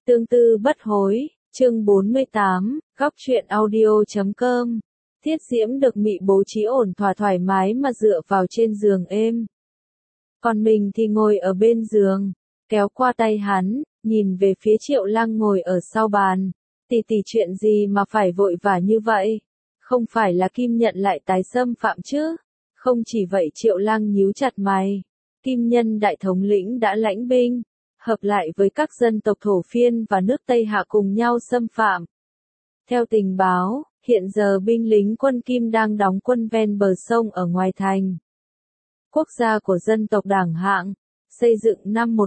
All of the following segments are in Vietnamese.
Tương tư bất hối, chương 48, góc truyện audio.com. Thiết Diễm được Mị bố trí ổn thỏa thoải mái mà dựa vào trên giường êm. Còn mình thì ngồi ở bên giường, kéo qua tay hắn, nhìn về phía Triệu Lăng ngồi ở sau bàn. Tỷ chuyện gì mà phải vội vã như vậy? Không phải là Kim Nhận lại tái xâm phạm chứ? Không chỉ vậy, Triệu Lăng nhíu chặt mày. Kim Nhân đại thống lĩnh đã lãnh binh, hợp lại với các dân tộc thổ phiên và nước Tây Hạ cùng nhau xâm phạm. Theo tình báo, hiện giờ binh lính quân Kim đang đóng quân ven bờ sông ở ngoài thành. Quốc gia của dân tộc Đảng Hạng, xây dựng năm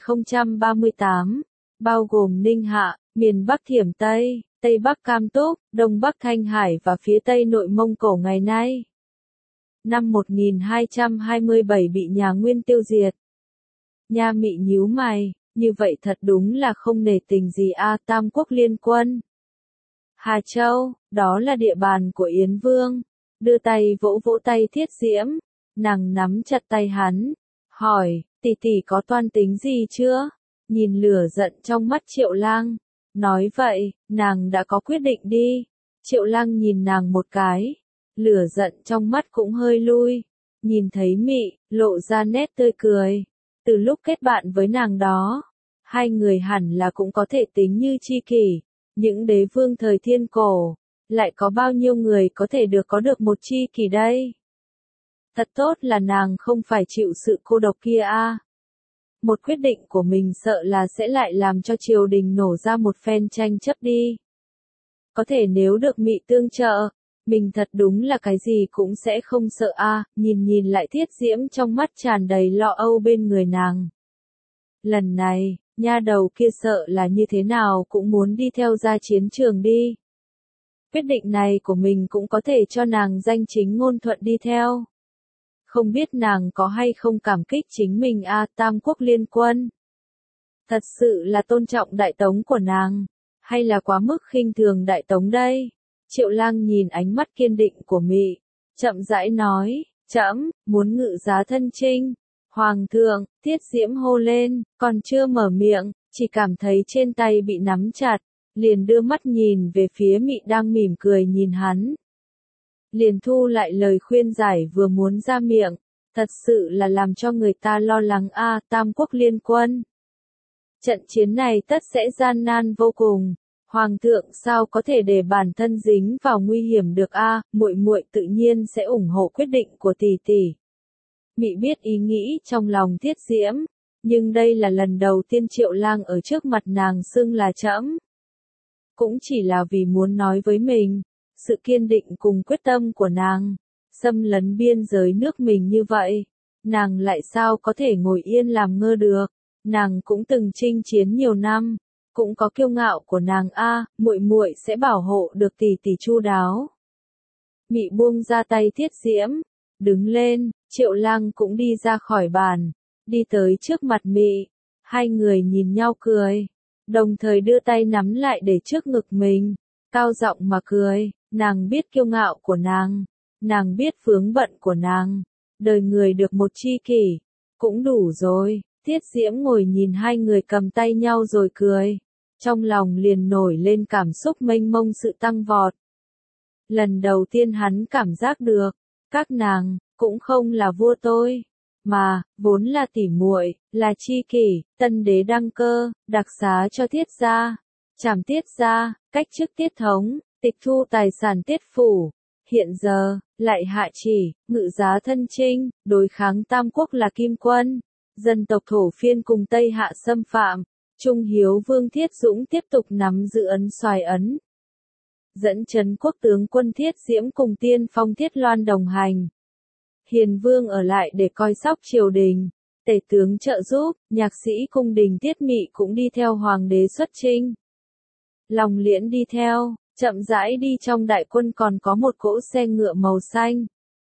1038, bao gồm Ninh Hạ, miền Bắc Thiểm Tây, Tây Bắc Cam Túc, Đông Bắc Thanh Hải và phía Tây Nội Mông Cổ ngày nay. Năm 1227 bị nhà Nguyên tiêu diệt. Nha Mị nhíu mày, như vậy thật đúng là không nể tình gì a. Tam quốc liên quân. Hà Châu, đó là địa bàn của Yến Vương. Đưa tay vỗ vỗ tay Thiết Diễm, nàng nắm chặt tay hắn, hỏi, tỷ có toan tính gì chưa? Nhìn lửa giận trong mắt Triệu Lăng, nói vậy, nàng đã có quyết định đi. Triệu Lăng nhìn nàng một cái, lửa giận trong mắt cũng hơi lui, nhìn thấy Mị, lộ ra nét tươi cười. Từ lúc kết bạn với nàng đó, hai người hẳn là cũng có thể tính như tri kỷ. Những đế vương thời thiên cổ, lại có bao nhiêu người có thể có được một tri kỷ đây? Thật tốt là nàng không phải chịu sự cô độc kia a. Một quyết định của mình sợ là sẽ lại làm cho triều đình nổ ra một phen tranh chấp đi. Có thể nếu được Mị tương trợ, mình thật đúng là cái gì cũng sẽ không sợ a. Nhìn lại Thiết Diễm trong mắt tràn đầy lo âu bên người nàng. Lần này, nha đầu kia sợ là như thế nào cũng muốn đi theo ra chiến trường đi. Quyết định này của mình cũng có thể cho nàng danh chính ngôn thuận đi theo. Không biết nàng có hay không cảm kích chính mình a. Tam quốc liên quân. Thật sự là tôn trọng Đại Tống của nàng, hay là quá mức khinh thường Đại Tống đây? Triệu Lăng nhìn ánh mắt kiên định của Mị, chậm rãi nói, trẫm muốn ngự giá thân chinh. Hoàng thượng, Thiết Diễm hô lên, còn chưa mở miệng, chỉ cảm thấy trên tay bị nắm chặt, liền đưa mắt nhìn về phía Mị đang mỉm cười nhìn hắn. Liền thu lại lời khuyên giải vừa muốn ra miệng, thật sự là làm cho người ta lo lắng a. Tam quốc liên quân. Trận chiến này tất sẽ gian nan vô cùng. Hoàng thượng sao có thể để bản thân dính vào nguy hiểm được a? Muội tự nhiên sẽ ủng hộ quyết định của tỷ. Mị biết ý nghĩ trong lòng Thiết Diễm, nhưng đây là lần đầu tiên Triệu Lăng ở trước mặt nàng xưng là trẫm. Cũng chỉ là vì muốn nói với mình, sự kiên định cùng quyết tâm của nàng, xâm lấn biên giới nước mình như vậy, nàng lại sao có thể ngồi yên làm ngơ được? Nàng cũng từng chinh chiến nhiều năm, cũng có kiêu ngạo của nàng a. Muội sẽ bảo hộ được tỷ chu đáo. Mị buông ra tay Thiết Diễm, đứng lên. Triệu Lăng cũng đi ra khỏi bàn, đi tới trước mặt Mị, hai người nhìn nhau cười, đồng thời đưa tay nắm lại để trước ngực mình, cao giọng mà cười. Nàng biết kiêu ngạo của nàng biết vướng bận của nàng, đời người được một tri kỷ, cũng đủ rồi. Thiết Diễm ngồi nhìn hai người cầm tay nhau rồi cười, trong lòng liền nổi lên cảm xúc mênh mông sự tăng vọt. Lần đầu tiên hắn cảm giác được, các nàng cũng không là vua tôi, mà vốn là tỉ muội, là tri kỷ. Tân đế đăng cơ, đặc xá cho Thiết gia, trảm Thiết gia, cách chức Tiết thống, tịch thu tài sản Tiết phủ. Hiện giờ lại hạ chỉ ngự giá thân chinh, đối kháng Tam quốc là Kim quân, dân tộc thổ phiên cùng Tây Hạ xâm phạm. Trung hiếu vương Thiết Dũng tiếp tục nắm giữ ấn xoài ấn, dẫn trấn quốc tướng quân Thiết Diễm cùng tiên phong Thiết Loan đồng hành. Hiền vương ở lại để coi sóc triều đình, tể tướng trợ giúp, nhạc sĩ cung đình Tiết Mị cũng đi theo hoàng đế xuất chinh. Lòng Liễn đi theo, chậm rãi đi trong đại quân còn có một cỗ xe ngựa màu xanh.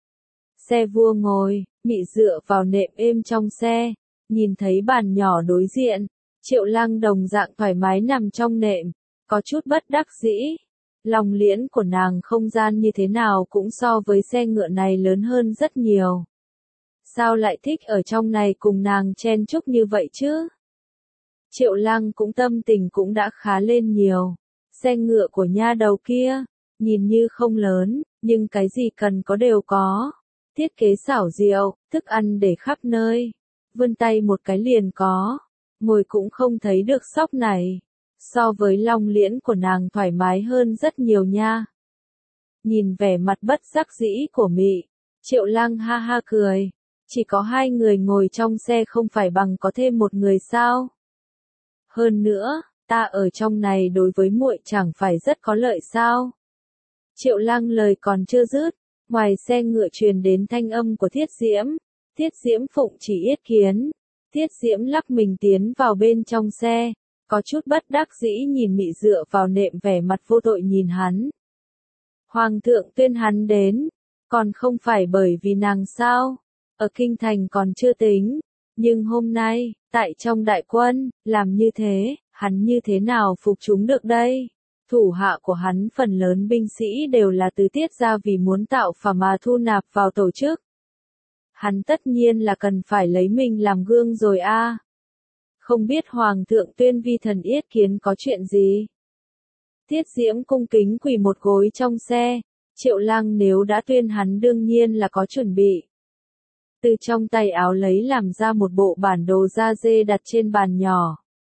Xe vua ngồi, Mị dựa vào nệm êm trong xe, nhìn thấy bàn nhỏ đối diện, Triệu Lăng đồng dạng thoải mái nằm trong nệm, có chút bất đắc dĩ. Lòng Liễn của nàng không gian như thế nào cũng so với xe ngựa này lớn hơn rất nhiều. Sao lại thích ở trong này cùng nàng chen chúc như vậy chứ? Triệu Lăng cũng tâm tình cũng đã khá lên nhiều. Xe ngựa của nha đầu kia, nhìn như không lớn, nhưng cái gì cần có đều có. Thiết kế xảo diệu, thức ăn để khắp nơi. Vươn tay một cái liền có. Ngồi cũng không thấy được sóc này. So với long liễn của nàng thoải mái hơn rất nhiều nha. Nhìn vẻ mặt bất đắc dĩ của Mị, Triệu Lăng ha ha cười. Chỉ có 2 người ngồi trong xe không phải bằng có thêm một người sao? Hơn nữa, ta ở trong này đối với muội chẳng phải rất có lợi sao? Triệu Lăng lời còn chưa dứt, ngoài xe ngựa truyền đến thanh âm của Thiết Diễm. Thiết Diễm phụng chỉ yết kiến. Thiết Diễm lắc mình tiến vào bên trong xe, có chút bất đắc dĩ nhìn Mị dựa vào nệm vẻ mặt vô tội nhìn hắn. Hoàng thượng tuyên hắn đến, còn không phải bởi vì nàng sao? Ở kinh thành còn chưa tính, nhưng hôm nay, tại trong đại quân, làm như thế, hắn như thế nào phục chúng được đây? Thủ hạ của hắn phần lớn binh sĩ đều là từ Tiết gia vì muốn tạo phà mà thu nạp vào tổ chức. Hắn tất nhiên là cần phải lấy mình làm gương rồi a. Không biết Hoàng thượng tuyên vi thần yết kiến có chuyện gì? Thiết Diễm cung kính quỳ một gối trong xe. Triệu Lăng nếu đã tuyên hắn đương nhiên là có chuẩn bị. Từ trong tay áo lấy làm ra một bộ bản đồ da dê đặt trên bàn nhỏ.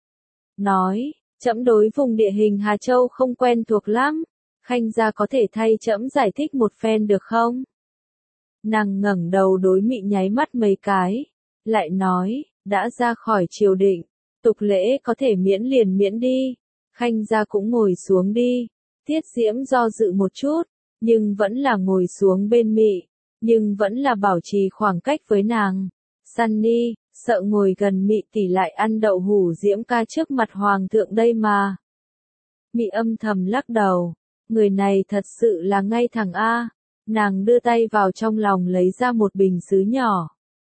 Nói, trẫm đối vùng địa hình Hà Châu không quen thuộc lắm. Khanh gia có thể thay trẫm giải thích một phen được không? Nàng ngẩng đầu đối Mị nháy mắt mấy cái. Lại nói, đã ra khỏi triều định. Tục lễ có thể miễn liền miễn đi. Khanh gia cũng ngồi xuống đi. Thiết Diễm do dự một chút, nhưng vẫn là ngồi xuống bên Mị. Nhưng vẫn là bảo trì khoảng cách với nàng. Sunny, sợ ngồi gần Mị tỷ lại ăn đậu hủ Diễm ca trước mặt Hoàng thượng đây mà. Mị âm thầm lắc đầu. Người này thật sự là ngay thẳng a. Nàng đưa tay vào trong lòng lấy ra một bình sứ nhỏ.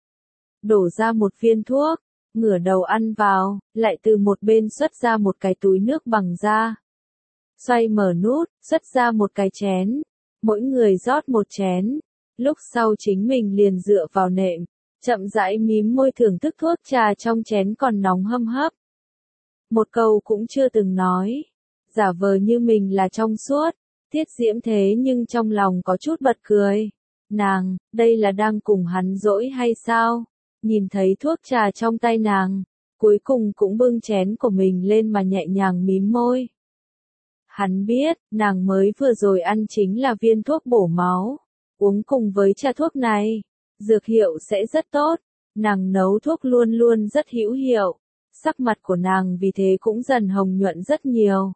Đổ ra một viên thuốc, ngửa đầu ăn vào, lại từ một bên xuất ra một cái túi nước bằng da. Xoay mở nút, xuất ra một cái chén. Mỗi người rót một chén. Lúc sau chính mình liền dựa vào nệm, chậm rãi mím môi thưởng thức thuốc trà trong chén còn nóng hâm hấp. Một câu cũng chưa từng nói, giả vờ như mình là trong suốt. Thiết Diễm thế nhưng trong lòng có chút bật cười. Nàng, đây là đang cùng hắn dỗi hay sao? Nhìn thấy thuốc trà trong tay nàng, cuối cùng cũng bưng chén của mình lên mà nhẹ nhàng mím môi. Hắn biết, nàng mới vừa rồi ăn chính là viên thuốc bổ máu. Uống cùng với trà thuốc này, dược hiệu sẽ rất tốt. Nàng nấu thuốc luôn luôn rất hữu hiệu. Sắc mặt của nàng vì thế cũng dần hồng nhuận rất nhiều.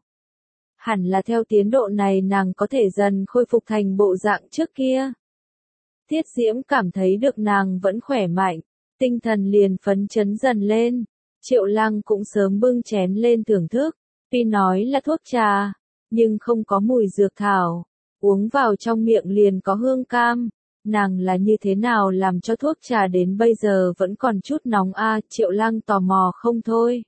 Hẳn là theo tiến độ này nàng có thể dần khôi phục thành bộ dạng trước kia. Thiết Diễm cảm thấy được nàng vẫn khỏe mạnh, tinh thần liền phấn chấn dần lên. Triệu Lăng cũng sớm bưng chén lên thưởng thức, tuy nói là thuốc trà, nhưng không có mùi dược thảo, uống vào trong miệng liền có hương cam. Nàng là như thế nào làm cho thuốc trà đến bây giờ vẫn còn chút nóng a? Triệu Lăng tò mò không thôi.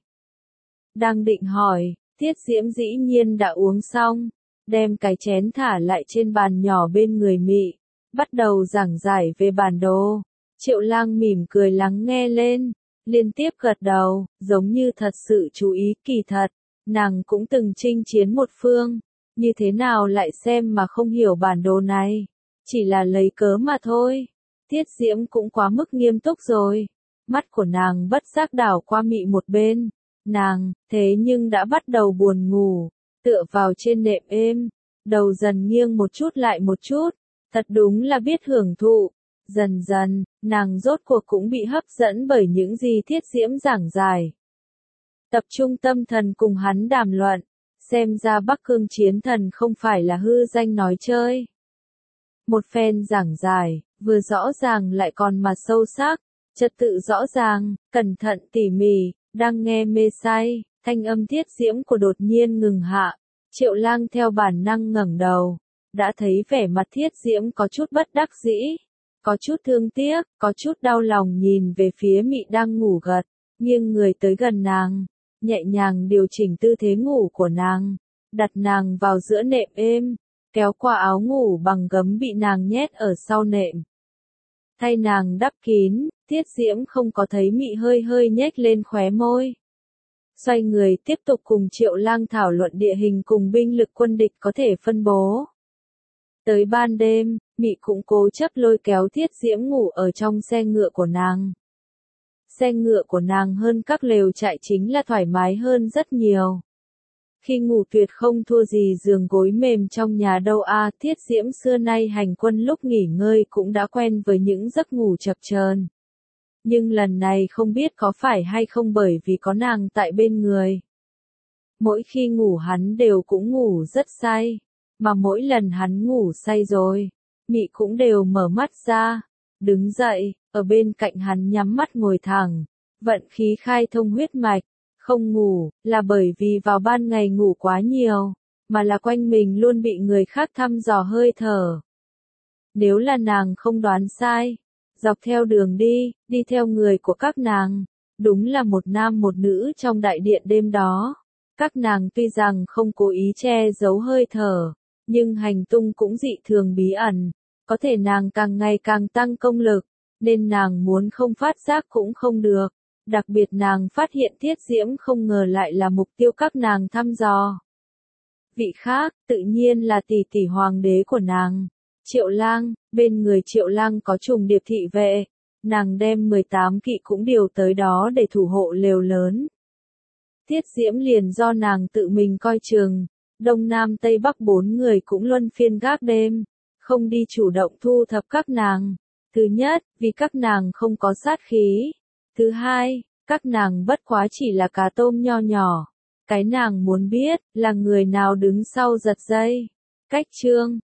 Đang định hỏi, Thiết Diễm dĩ nhiên đã uống xong, đem cái chén thả lại trên bàn nhỏ bên người Mị, bắt đầu giảng giải về bản đồ. Triệu Lăng mỉm cười lắng nghe lên, liên tiếp gật đầu, giống như thật sự chú ý. Kỳ thật, nàng cũng từng chinh chiến một phương, như thế nào lại xem mà không hiểu bản đồ này, chỉ là lấy cớ mà thôi. Thiết Diễm cũng quá mức nghiêm túc rồi, mắt của nàng bất giác đảo qua Mị một bên. Nàng, thế nhưng đã bắt đầu buồn ngủ, tựa vào trên nệm êm, đầu dần nghiêng một chút lại một chút, thật đúng là biết hưởng thụ. Dần dần, nàng rốt cuộc cũng bị hấp dẫn bởi những gì Thiết Diễm giảng giải. Tập trung tâm thần cùng hắn đàm luận, xem ra Bắc Cương chiến thần không phải là hư danh nói chơi. Một phen giảng giải, vừa rõ ràng lại còn mà sâu sắc, trật tự rõ ràng, cẩn thận tỉ mỉ. Đang nghe mê say, thanh âm Thiết Diễm của đột nhiên ngừng hạ. Triệu Lăng theo bản năng ngẩng đầu, đã thấy vẻ mặt Thiết Diễm có chút bất đắc dĩ, có chút thương tiếc, có chút đau lòng nhìn về phía Mị đang ngủ gật, nghiêng người tới gần nàng, nhẹ nhàng điều chỉnh tư thế ngủ của nàng, đặt nàng vào giữa nệm êm, kéo qua áo ngủ bằng gấm bị nàng nhét ở sau nệm. Thay nàng đắp kín, Thiết Diễm không có thấy Mị hơi hơi nhếch lên khóe môi. xoay người tiếp tục cùng Triệu Lang thảo luận địa hình cùng binh lực quân địch có thể phân bố. Tới ban đêm, Mị cũng cố chấp lôi kéo Thiết Diễm ngủ ở trong xe ngựa của nàng. Xe ngựa của nàng hơn các lều trại chính là thoải mái hơn rất nhiều. Khi ngủ tuyệt không thua gì giường gối mềm trong nhà đâu a. Thiết Diễm xưa nay hành quân lúc nghỉ ngơi cũng đã quen với những giấc ngủ chập chờn. Nhưng lần này không biết có phải hay không bởi vì có nàng tại bên người. Mỗi khi ngủ hắn đều cũng ngủ rất say, mà mỗi lần hắn ngủ say rồi, Mị cũng đều mở mắt ra, đứng dậy, ở bên cạnh hắn nhắm mắt ngồi thẳng, vận khí khai thông huyết mạch. Không ngủ, là bởi vì vào ban ngày ngủ quá nhiều, mà là quanh mình luôn bị người khác thăm dò hơi thở. Nếu là nàng không đoán sai, dọc theo đường đi theo người của các nàng, đúng là một nam một nữ trong đại điện đêm đó. Các nàng tuy rằng không cố ý che giấu hơi thở, nhưng hành tung cũng dị thường bí ẩn, có thể nàng càng ngày càng tăng công lực, nên nàng muốn không phát giác cũng không được. Đặc biệt nàng phát hiện Thiết Diễm không ngờ lại là mục tiêu các nàng thăm dò. Vị khác, tự nhiên là tỷ tỷ hoàng đế của nàng, Triệu Lang. Bên người Triệu Lang có trùng điệp thị vệ, nàng đem 18 kỵ cũng điều tới đó để thủ hộ lều lớn. Thiết Diễm liền do nàng tự mình coi chừng, Đông Nam Tây Bắc 4 người cũng luân phiên gác đêm, không đi chủ động thu thập các nàng. Thứ nhất, vì các nàng không có sát khí. Thứ hai, các nàng bất quá chỉ là cá tôm nho nhỏ. Cái nàng muốn biết là người nào đứng sau giật dây. Cách chương